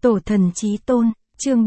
Tổ thần chí tôn, chương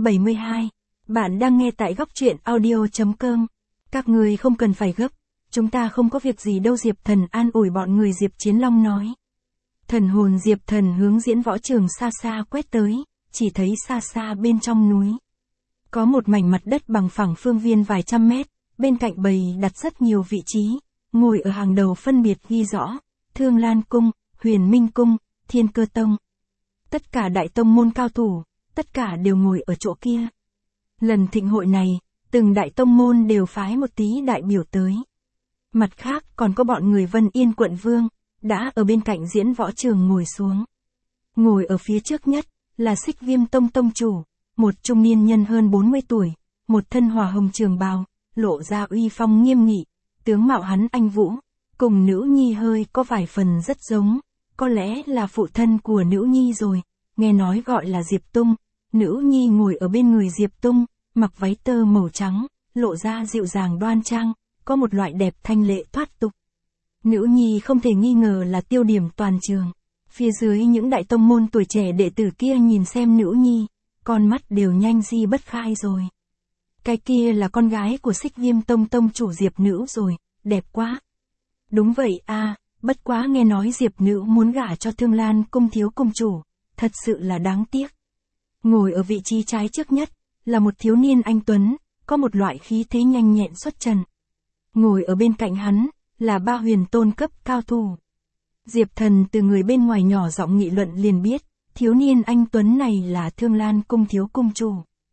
472. Bạn đang nghe tại góc truyện audio.com. Các người không cần phải gấp, chúng ta không có việc gì đâu, Diệp Thần an ủi bọn người. Diệp Chiến Long nói. Thần hồn Diệp Thần hướng diễn võ trường xa xa quét tới, chỉ thấy xa xa bên trong núi. Có một mảnh mặt đất bằng phẳng phương viên vài trăm mét, bên cạnh bầy đặt rất nhiều vị trí, ngồi ở hàng đầu phân biệt ghi rõ, Thương Lan Cung, Huyền Minh Cung, Thiên Cơ Tông. Tất cả đại tông môn cao thủ, tất cả đều ngồi ở chỗ kia. Lần thịnh hội này, từng đại tông môn đều phái một tí đại biểu tới. Mặt khác còn có bọn người Vân Yên quận vương, đã ở bên cạnh diễn võ trường ngồi xuống. Ngồi ở phía trước nhất, là Xích Viêm Tông tông chủ, một trung niên nhân hơn 40 tuổi, một thân hỏa hồng trường bào, lộ ra uy phong nghiêm nghị, tướng mạo hắn anh vũ, cùng nữ nhi hơi có vài phần rất giống, có lẽ là phụ thân của nữ nhi rồi, nghe nói gọi là Diệp Tung. Nữ nhi ngồi ở bên người Diệp Tung, mặc váy tơ màu trắng, lộ ra dịu dàng đoan trang, có một loại đẹp thanh lệ thoát tục. Nữ nhi không thể nghi ngờ là tiêu điểm toàn trường. Phía dưới những đại tông môn tuổi trẻ đệ tử kia nhìn xem nữ nhi, con mắt đều nhanh di bất khai rồi. Cái kia là con gái của Xích Viêm Tông tông chủ Diệp Nữ rồi, đẹp quá. Đúng vậy a, bất quá nghe nói Diệp Nữ muốn gả cho Thương Lan Cung thiếu cung chủ, thật sự là đáng tiếc. Ngồi ở vị trí trái trước nhất, là một thiếu niên anh tuấn, có một loại khí thế nhanh nhẹn xuất trần. Ngồi ở bên cạnh hắn, là ba huyền tôn cấp cao thủ. Diệp Thần từ người bên ngoài nhỏ giọng nghị luận liền biết, thiếu niên anh tuấn này là Thương Lan Cung thiếu cung chủ.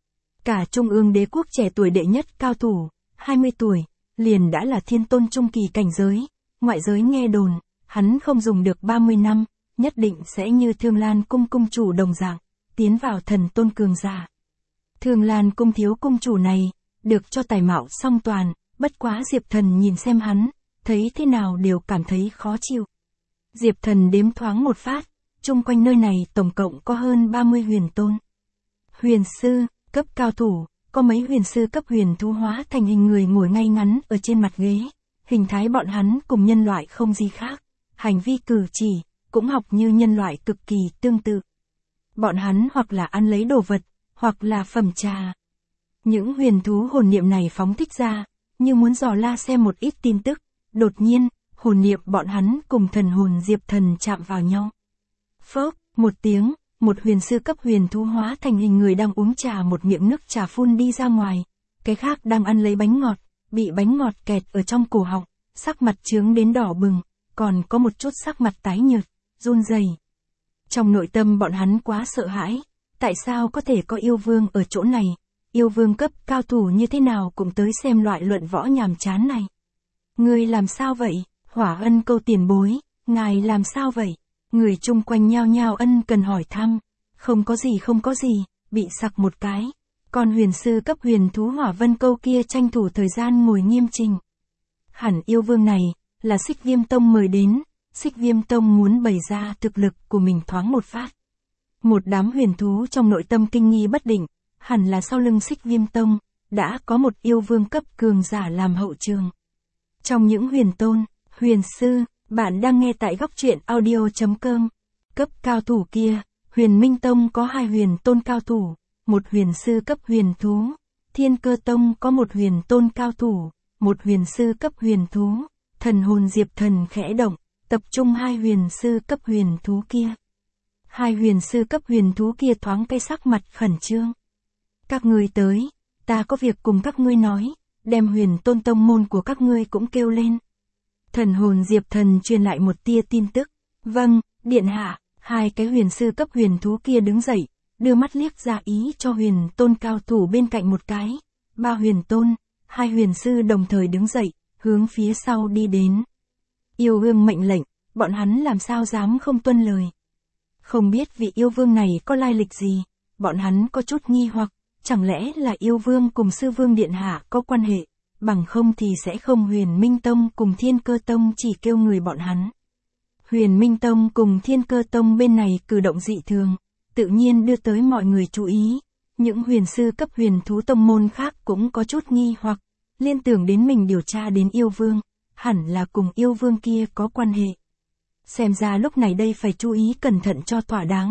Cả Trung ương đế quốc trẻ tuổi đệ nhất cao thủ, 20 tuổi, liền đã là thiên tôn trung kỳ cảnh giới. Ngoại giới nghe đồn, hắn không dùng được 30 năm, nhất định sẽ như Thương Lan Cung cung chủ đồng dạng, tiến vào thần tôn cường giả. Thương Lan Cung thiếu cung chủ này, được cho tài mạo song toàn, bất quá Diệp Thần nhìn xem hắn, thấy thế nào đều cảm thấy khó chịu. Diệp Thần đếm thoáng một phát, chung quanh nơi này tổng cộng có hơn 30 huyền tôn. Huyền sư, cấp cao thủ, có mấy huyền sư cấp huyền thú hóa thành hình người ngồi ngay ngắn ở trên mặt ghế. Hình thái bọn hắn cùng nhân loại không gì khác, hành vi cử chỉ, cũng học như nhân loại cực kỳ tương tự. Bọn hắn hoặc là ăn lấy đồ vật, hoặc là phẩm trà. Những huyền thú hồn niệm này phóng thích ra, như muốn dò la xem một ít tin tức, đột nhiên, hồn niệm bọn hắn cùng thần hồn Diệp Thần chạm vào nhau. Phốc, một tiếng, một huyền sư cấp huyền thú hóa thành hình người đang uống trà, một miệng nước trà phun đi ra ngoài, cái khác đang ăn lấy bánh ngọt, bị bánh ngọt kẹt ở trong cổ họng, sắc mặt chướng đến đỏ bừng, còn có một chút sắc mặt tái nhợt, run rẩy. Trong nội tâm bọn hắn quá sợ hãi, tại sao có thể có yêu vương ở chỗ này, yêu vương cấp cao thủ như thế nào cũng tới xem loại luận võ nhàm chán này. Người làm sao vậy, Hỏa Ân Câu tiền bối, ngài làm sao vậy? Người chung quanh nhao nhao ân cần hỏi thăm. Không có gì, bị sặc một cái. Còn huyền sư cấp huyền thú Hỏa Vân Câu kia tranh thủ thời gian ngồi nghiêm chỉnh. Hẳn yêu vương này, là Xích Viêm Tông mời đến, Xích Viêm Tông muốn bày ra thực lực của mình thoáng một phát. Một đám huyền thú trong nội tâm kinh nghi bất định, hẳn là sau lưng Xích Viêm Tông, đã có một yêu vương cấp cường giả làm hậu trường. Trong những huyền tôn, huyền sư, bạn đang nghe tại góc truyện audio.com. Cấp cao thủ kia, Huyền Minh Tông có 2 huyền tôn cao thủ, một huyền sư cấp huyền thú. Thiên Cơ Tông có một huyền tôn cao thủ, một huyền sư cấp huyền thú. Thần hồn Diệp Thần khẽ động, tập trung 2 huyền sư cấp huyền thú kia. 2 huyền sư cấp huyền thú kia thoáng cái sắc mặt khẩn trương. Các ngươi tới, ta có việc cùng các ngươi nói, đem huyền tôn tông môn của các ngươi cũng kêu lên. Thần hồn Diệp Thần truyền lại một tia tin tức. Vâng, điện hạ. 2 cái huyền sư cấp huyền thú kia đứng dậy, đưa mắt liếc ra ý cho huyền tôn cao thủ bên cạnh một cái. 3 huyền tôn, 2 huyền sư đồng thời đứng dậy, hướng phía sau đi đến. Yêu vương mệnh lệnh, bọn hắn làm sao dám không tuân lời. Không biết vị yêu vương này có lai lịch gì, bọn hắn có chút nghi hoặc, chẳng lẽ là yêu vương cùng sư vương điện hạ có quan hệ, bằng không thì sẽ không Huyền Minh Tông cùng Thiên Cơ Tông chỉ kêu người bọn hắn. Huyền Minh Tông cùng Thiên Cơ Tông bên này cử động dị thường, tự nhiên đưa tới mọi người chú ý. Những huyền sư cấp huyền thú tông môn khác cũng có chút nghi hoặc, liên tưởng đến mình điều tra đến yêu vương, hẳn là cùng yêu vương kia có quan hệ. Xem ra lúc này đây phải chú ý cẩn thận cho thỏa đáng.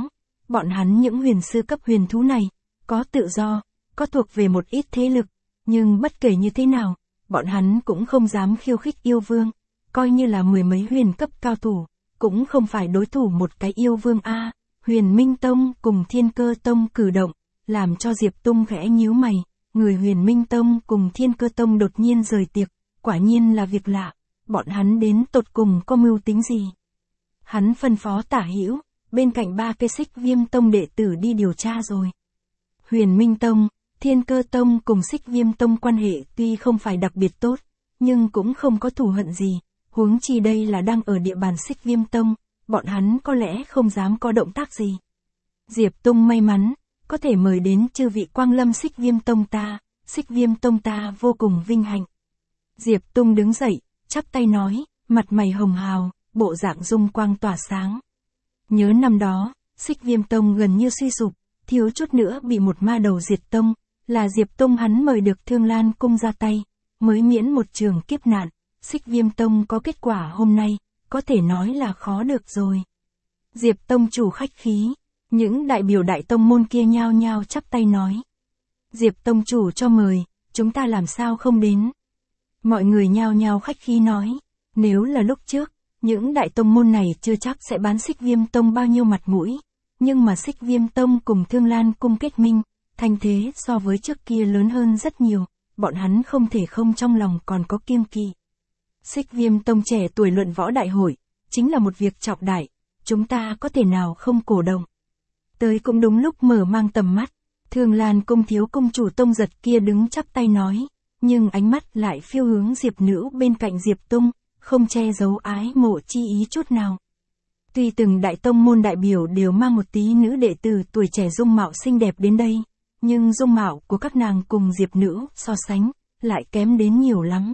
bọn hắn những huyền sư cấp huyền thú này, có tự do, có thuộc về một ít thế lực, nhưng bất kể như thế nào, bọn hắn cũng không dám khiêu khích yêu vương, coi như là mười mấy huyền cấp cao thủ, cũng không phải đối thủ một cái yêu vương a. Huyền Minh Tông cùng Thiên Cơ Tông cử động, làm cho Diệp Tung khẽ nhíu mày, người Huyền Minh Tông cùng Thiên Cơ Tông đột nhiên rời tiệc, quả nhiên là việc lạ, bọn hắn đến tột cùng có mưu tính gì. Hắn phân phó Tả Hữu, bên cạnh 3 cây Xích Viêm Tông đệ tử đi điều tra rồi. Huyền Minh Tông, Thiên Cơ Tông cùng Xích Viêm Tông quan hệ tuy không phải đặc biệt tốt, nhưng cũng không có thù hận gì, huống chi đây là đang ở địa bàn Xích Viêm Tông, bọn hắn có lẽ không dám có động tác gì. Diệp Tung may mắn, có thể mời đến chư vị quang lâm Xích Viêm Tông ta, Xích Viêm Tông ta vô cùng vinh hạnh. Diệp Tung đứng dậy, chắp tay nói, mặt mày hồng hào, bộ dạng dung quang tỏa sáng. Nhớ năm đó, Xích Viêm Tông gần như suy sụp, thiếu chút nữa bị một ma đầu diệt tông, là Diệp Tung hắn mời được Thương Lan Cung ra tay, mới miễn một trường kiếp nạn, Xích Viêm Tông có kết quả hôm nay, có thể nói là khó được rồi. Diệp Tông chủ khách khí, những đại biểu đại tông môn kia nhao nhao chắp tay nói. Diệp Tông chủ cho mời, chúng ta làm sao không đến. Mọi người nhao nhao khách khí nói, nếu là lúc trước, những đại tông môn này chưa chắc sẽ bán Xích Viêm Tông bao nhiêu mặt mũi, nhưng mà Xích Viêm Tông cùng Thương Lan Cung kết minh, thành thế so với trước kia lớn hơn rất nhiều, bọn hắn không thể không trong lòng còn có kiêng kỵ. Xích Viêm Tông trẻ tuổi luận võ đại hội, chính là một việc trọng đại, chúng ta có thể nào không cổ động. Tới cũng đúng lúc mở mang tầm mắt, Thương Lan Cung thiếu cung chủ Tông Giật kia đứng chắp tay nói, nhưng ánh mắt lại phiêu hướng Diệp Nữ bên cạnh Diệp Tung, không che giấu ái mộ chi ý chút nào. Tuy từng đại tông môn đại biểu đều mang một tí nữ đệ tử tuổi trẻ dung mạo xinh đẹp đến đây, nhưng dung mạo của các nàng cùng Diệp Nữ so sánh, lại kém đến nhiều lắm.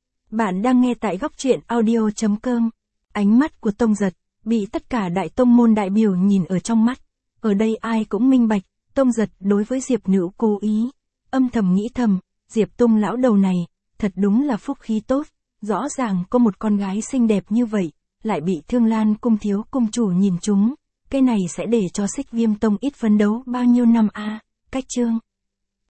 Bạn đang nghe tại góc truyện audio.com. Ánh mắt của Tông Giật, bị tất cả đại tông môn đại biểu nhìn ở trong mắt. Ở đây ai cũng minh bạch, Tông Giật đối với Diệp Nữ cố ý. Âm thầm nghĩ thầm, Diệp Tung lão đầu này, thật đúng là phúc khí tốt. Rõ ràng có một con gái xinh đẹp như vậy, lại bị Thương Lan Cung thiếu cung chủ nhìn trúng. Cái này sẽ để cho Xích Viêm Tông ít phấn đấu bao nhiêu năm a. Cách chương